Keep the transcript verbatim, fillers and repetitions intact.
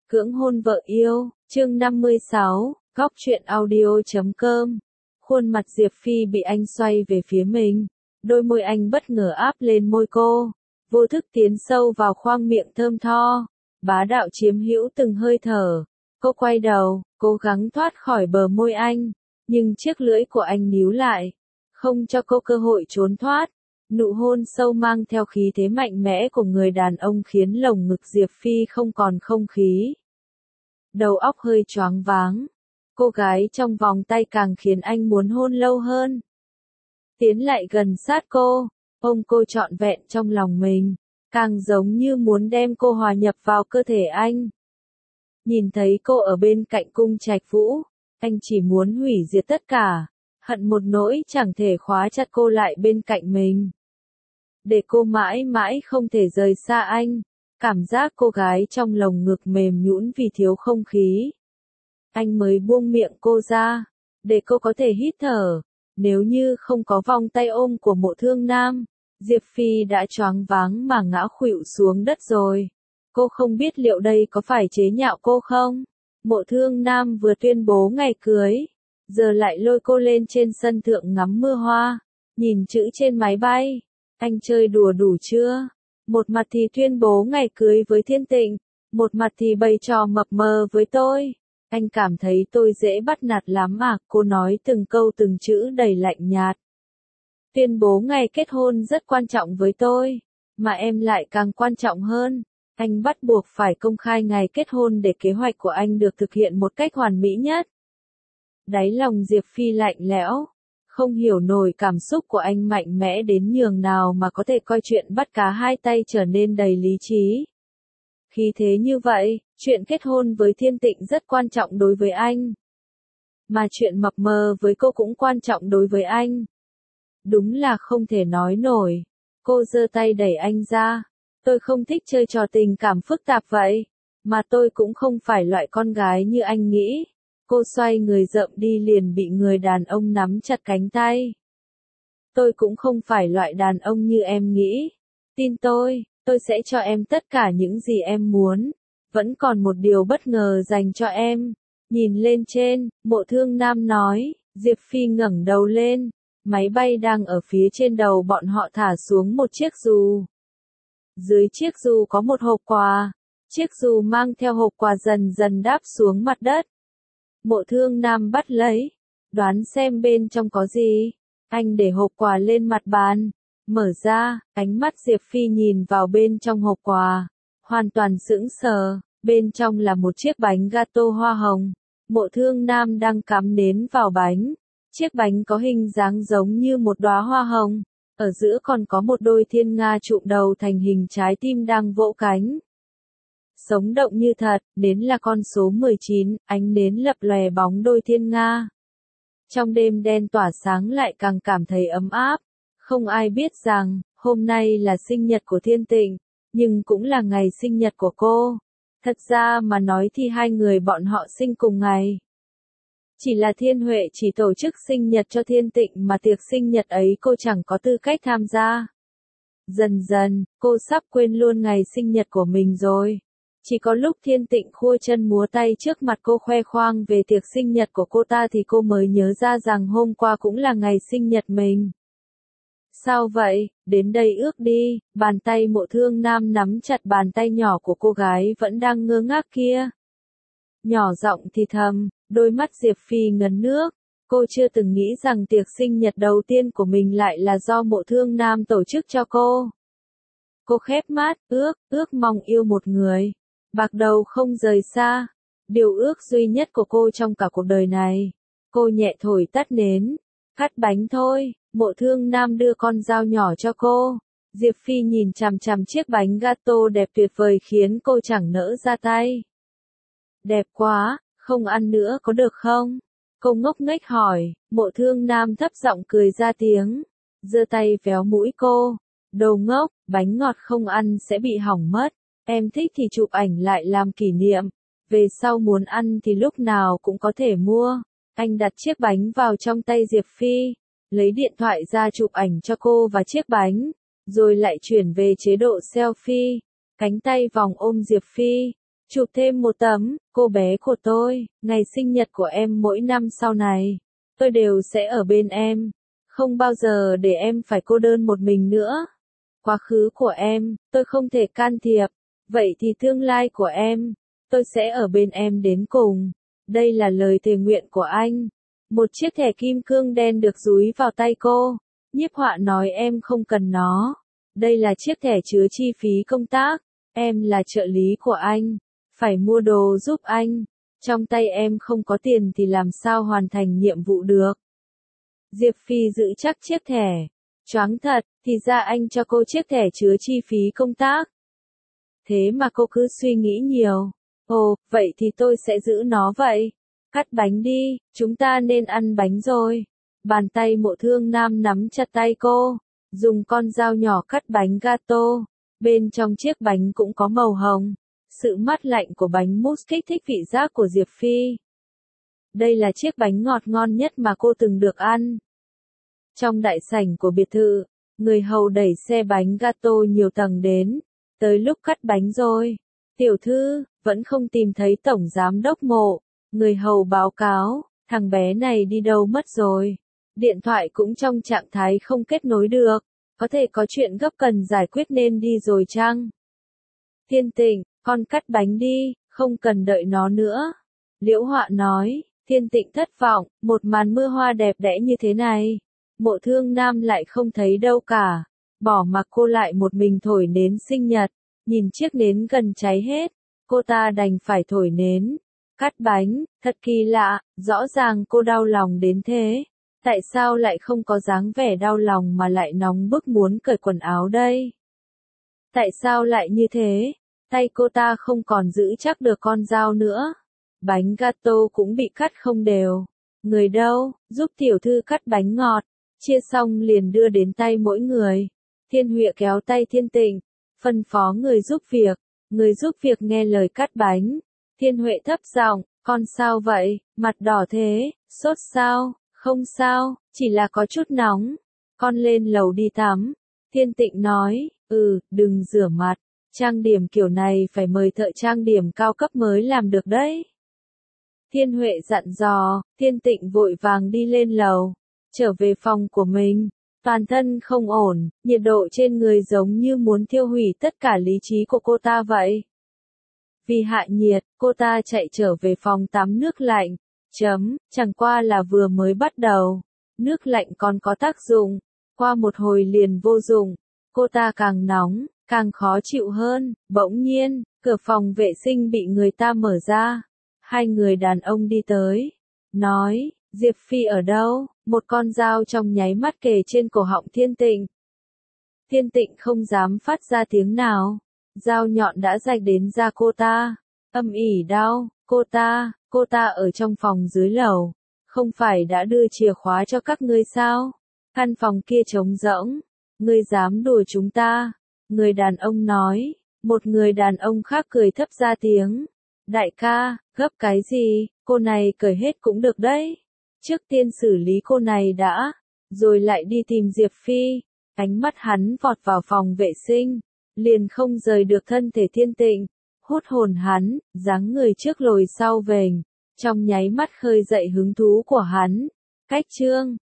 Cưỡng hôn vợ yêu, chương năm mươi sáu, góc truyện audio chấm com. Khuôn mặt Diệp Phi bị anh xoay về phía mình, đôi môi anh bất ngờ áp lên môi cô, vô thức tiến sâu vào khoang miệng thơm tho, bá đạo chiếm hữu từng hơi thở. Cô quay đầu, cố gắng thoát khỏi bờ môi anh, nhưng chiếc lưỡi của anh níu lại, không cho cô cơ hội trốn thoát. Nụ hôn sâu mang theo khí thế mạnh mẽ của người đàn ông khiến lồng ngực Diệp Phi không còn không khí. Đầu óc hơi choáng váng. Cô gái trong vòng tay càng khiến anh muốn hôn lâu hơn. Tiến lại gần sát cô, ôm cô trọn vẹn trong lòng mình, càng giống như muốn đem cô hòa nhập vào cơ thể anh. Nhìn thấy cô ở bên cạnh cung trạch vũ, anh chỉ muốn hủy diệt tất cả, hận một nỗi chẳng thể khóa chặt cô lại bên cạnh mình. Để cô mãi mãi không thể rời xa anh, cảm giác cô gái trong lồng ngực mềm nhũn vì thiếu không khí. Anh mới buông miệng cô ra, để cô có thể hít thở. Nếu như không có vòng tay ôm của Mộ Thương Nam, Diệp Phi đã choáng váng mà ngã khuỵu xuống đất rồi. Cô không biết liệu đây có phải chế nhạo cô không? Mộ Thương Nam vừa tuyên bố ngày cưới, giờ lại lôi cô lên trên sân thượng ngắm mưa hoa, nhìn chữ trên máy bay. Anh chơi đùa đủ chưa? Một mặt thì tuyên bố ngày cưới với Thiên Tịnh, một mặt thì bày trò mập mờ với tôi. Anh cảm thấy tôi dễ bắt nạt lắm à? Cô nói từng câu từng chữ đầy lạnh nhạt. Tuyên bố ngày kết hôn rất quan trọng với tôi, mà em lại càng quan trọng hơn. Anh bắt buộc phải công khai ngày kết hôn để kế hoạch của anh được thực hiện một cách hoàn mỹ nhất. Đáy lòng Diệp Phi lạnh lẽo, không hiểu nổi cảm xúc của anh mạnh mẽ đến nhường nào mà có thể coi chuyện bắt cá hai tay trở nên đầy lý trí. Khi thế như vậy, chuyện kết hôn với Thiên Tịnh rất quan trọng đối với anh. Mà chuyện mập mờ với cô cũng quan trọng đối với anh. Đúng là không thể nói nổi. Cô giơ tay đẩy anh ra. Tôi không thích chơi trò tình cảm phức tạp vậy. Mà tôi cũng không phải loại con gái như anh nghĩ. Cô xoay người rợm đi liền bị người đàn ông nắm chặt cánh tay. Tôi cũng không phải loại đàn ông như em nghĩ. Tin tôi, tôi sẽ cho em tất cả những gì em muốn. Vẫn còn một điều bất ngờ dành cho em. Nhìn lên trên, Mộ Thương Nam nói. Diệp Phi ngẩng đầu lên. Máy bay đang ở phía trên đầu bọn họ thả xuống một chiếc dù. Dưới chiếc dù có một hộp quà. Chiếc dù mang theo hộp quà dần dần đáp xuống mặt đất. Mộ Thương Nam bắt lấy. Đoán xem bên trong có gì. Anh để hộp quà lên mặt bàn. Mở ra, ánh mắt Diệp Phi nhìn vào bên trong hộp quà. Hoàn toàn sững sờ. Bên trong là một chiếc bánh gato hoa hồng. Mộ Thương Nam đang cắm nến vào bánh. Chiếc bánh có hình dáng giống như một đóa hoa hồng. Ở giữa còn có một đôi thiên nga trụm đầu thành hình trái tim đang vỗ cánh. Sống động như thật, nến là con số mười chín, ánh nến lập lòe bóng đôi thiên nga. Trong đêm đen tỏa sáng lại càng cảm thấy ấm áp. Không ai biết rằng, hôm nay là sinh nhật của Thiên Tịnh, nhưng cũng là ngày sinh nhật của cô. Thật ra mà nói thì hai người bọn họ sinh cùng ngày. Chỉ là Thiên Huệ chỉ tổ chức sinh nhật cho Thiên Tịnh mà tiệc sinh nhật ấy cô chẳng có tư cách tham gia. Dần dần, cô sắp quên luôn ngày sinh nhật của mình rồi. Chỉ có lúc Thiên Tịnh khua chân múa tay trước mặt cô khoe khoang về tiệc sinh nhật của cô ta thì cô mới nhớ ra rằng hôm qua cũng là ngày sinh nhật mình. Sao vậy, đến đây ước đi. Bàn tay Mộ Thương Nam nắm chặt bàn tay nhỏ của cô gái vẫn đang ngơ ngác kia. Nhỏ giọng thì thầm, đôi mắt Diệp Phi ngấn nước. Cô chưa từng nghĩ rằng tiệc sinh nhật đầu tiên của mình lại là do Mộ Thương Nam tổ chức cho cô. Cô khép mắt, ước, ước mong yêu một người. Bạc đầu không rời xa. Điều ước duy nhất của cô trong cả cuộc đời này. Cô nhẹ thổi tắt nến. Cắt bánh thôi. Mộ Thương Nam đưa con dao nhỏ cho cô. Diệp Phi nhìn chằm chằm chiếc bánh gato đẹp tuyệt vời khiến cô chẳng nỡ ra tay. Đẹp quá, không ăn nữa có được không? Cô ngốc nghếch hỏi. Mộ Thương Nam thấp giọng cười ra tiếng. Giơ tay véo mũi cô. Đồ ngốc, bánh ngọt không ăn sẽ bị hỏng mất. Em thích thì chụp ảnh lại làm kỷ niệm. Về sau muốn ăn thì lúc nào cũng có thể mua. Anh đặt chiếc bánh vào trong tay Diệp Phi. Lấy điện thoại ra chụp ảnh cho cô và chiếc bánh. Rồi lại chuyển về chế độ selfie. Cánh tay vòng ôm Diệp Phi. Chụp thêm một tấm, cô bé của tôi, ngày sinh nhật của em mỗi năm sau này. Tôi đều sẽ ở bên em. Không bao giờ để em phải cô đơn một mình nữa. Quá khứ của em, tôi không thể can thiệp. Vậy thì tương lai của em, tôi sẽ ở bên em đến cùng. Đây là lời thề nguyện của anh. Một chiếc thẻ kim cương đen được dúi vào tay cô. Nhiếp họa nói em không cần nó. Đây là chiếc thẻ chứa chi phí công tác. Em là trợ lý của anh. Phải mua đồ giúp anh. Trong tay em không có tiền thì làm sao hoàn thành nhiệm vụ được. Diệp Phi giữ chắc chiếc thẻ. Choáng thật, thì ra anh cho cô chiếc thẻ chứa chi phí công tác. Thế mà cô cứ suy nghĩ nhiều. Ồ, vậy thì tôi sẽ giữ nó vậy. Cắt bánh đi, chúng ta nên ăn bánh rồi. Bàn tay Mộ Thương Nam nắm chặt tay cô, dùng con dao nhỏ cắt bánh gato. Bên trong chiếc bánh cũng có màu hồng. Sự mát lạnh của bánh mousse kích thích vị giác của Diệp Phi. Đây là chiếc bánh ngọt ngon nhất mà cô từng được ăn. Trong đại sảnh của biệt thự, người hầu đẩy xe bánh gato nhiều tầng đến. Tới lúc cắt bánh rồi. Tiểu thư, vẫn không tìm thấy tổng giám đốc Mộ. Người hầu báo cáo, thằng bé này đi đâu mất rồi. Điện thoại cũng trong trạng thái không kết nối được. Có thể có chuyện gấp cần giải quyết nên đi rồi chăng? Thiên Tịnh, con cắt bánh đi, không cần đợi nó nữa. Liễu Họa nói, Thiên Tịnh thất vọng, một màn mưa hoa đẹp đẽ như thế này. Mộ Thương Nam lại không thấy đâu cả. Bỏ mặc cô lại một mình thổi nến sinh nhật. Nhìn chiếc nến gần cháy hết, cô ta đành phải thổi nến. Cắt bánh, thật kỳ lạ, rõ ràng cô đau lòng đến thế. Tại sao lại không có dáng vẻ đau lòng mà lại nóng bức muốn cởi quần áo đây? Tại sao lại như thế? Tay cô ta không còn giữ chắc được con dao nữa. Bánh gato cũng bị cắt không đều. Người đâu, giúp tiểu thư cắt bánh ngọt. Chia xong liền đưa đến tay mỗi người. Thiên Huệ kéo tay Thiên Tịnh, phân phó người giúp việc. Người giúp việc nghe lời cắt bánh. Thiên Huệ thấp giọng, con sao vậy, mặt đỏ thế, sốt sao? Không sao, chỉ là có chút nóng. Con lên lầu đi tắm. Thiên Tịnh nói, ừ, đừng rửa mặt. Trang điểm kiểu này phải mời thợ trang điểm cao cấp mới làm được đấy. Thiên Huệ dặn dò, Thiên Tịnh vội vàng đi lên lầu. Trở về phòng của mình. Toàn thân không ổn, nhiệt độ trên người giống như muốn thiêu hủy tất cả lý trí của cô ta vậy. Vì hạ nhiệt, cô ta chạy trở về phòng tắm nước lạnh. Chấm, chẳng qua là vừa mới bắt đầu. Nước lạnh còn có tác dụng. Qua một hồi liền vô dụng. Cô ta càng nóng, càng khó chịu hơn. Bỗng nhiên, cửa phòng vệ sinh bị người ta mở ra. Hai người đàn ông đi tới. Nói, Diệp Phi ở đâu? Một con dao trong nháy mắt kề trên cổ họng Thiên Tịnh. Thiên Tịnh không dám phát ra tiếng nào. Dao nhọn đã rạch đến da cô ta. Âm ỉ đau, cô ta, cô ta ở trong phòng dưới lầu. Không phải đã đưa chìa khóa cho các ngươi sao? Căn phòng kia trống rỗng. Ngươi dám đùa chúng ta? Người đàn ông nói. Một người đàn ông khác cười thấp ra tiếng. Đại ca, gấp cái gì, cô này cởi hết cũng được đấy. Trước tiên xử lý cô này đã, rồi lại đi tìm Diệp Phi. Ánh mắt hắn vọt vào phòng vệ sinh, liền không rời được thân thể Thiên Tịnh. Hút hồn hắn, dáng người trước lồi sau vềnh, trong nháy mắt khơi dậy hứng thú của hắn. Cách chương